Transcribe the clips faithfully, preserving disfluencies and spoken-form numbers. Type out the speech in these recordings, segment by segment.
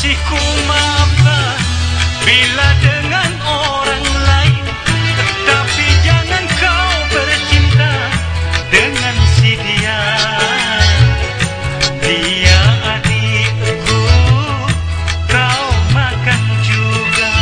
Kekasihku maafkan bila dengan orang lain, tapi jangan kau bercinta dengan si dia. Dia adikku, kau makan juga.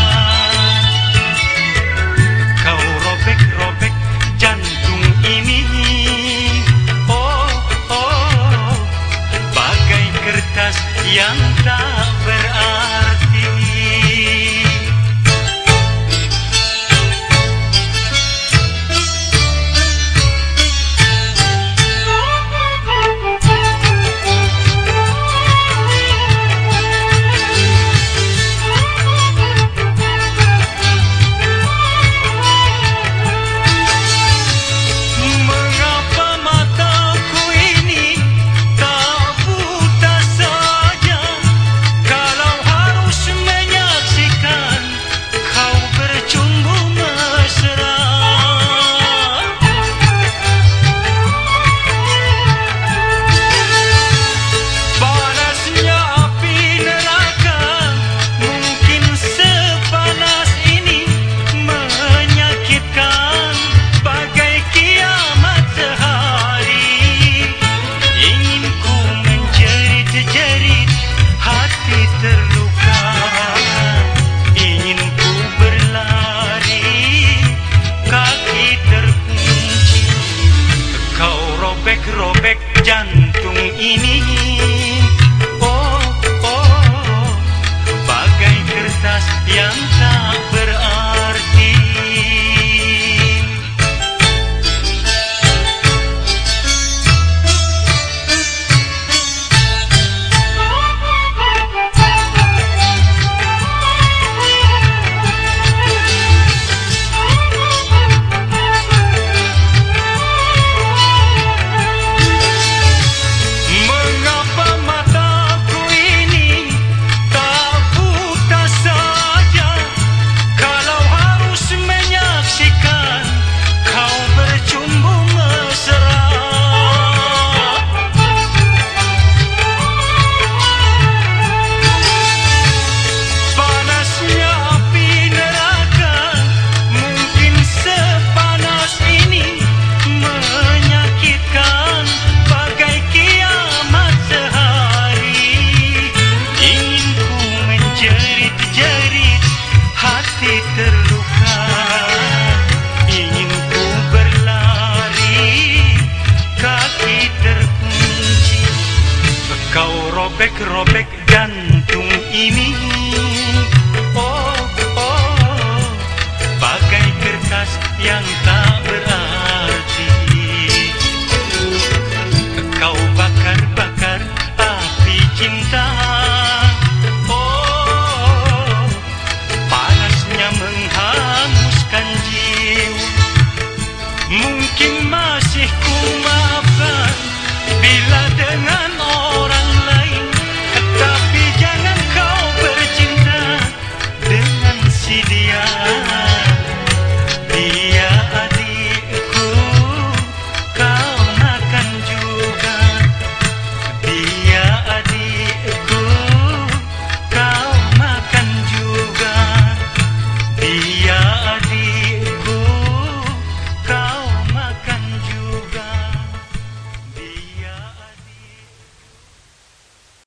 Kau robek-robek jantung ini, oh oh, bagai kertas yang tak berarti. Robek jantung ini, oh oh, bagai kertas yang tak berarti. Terluka, ingin ku berlari, kaki terkunci. Kau robek-robek jantung ini, oh oh, bagai kertas yang tak berarti.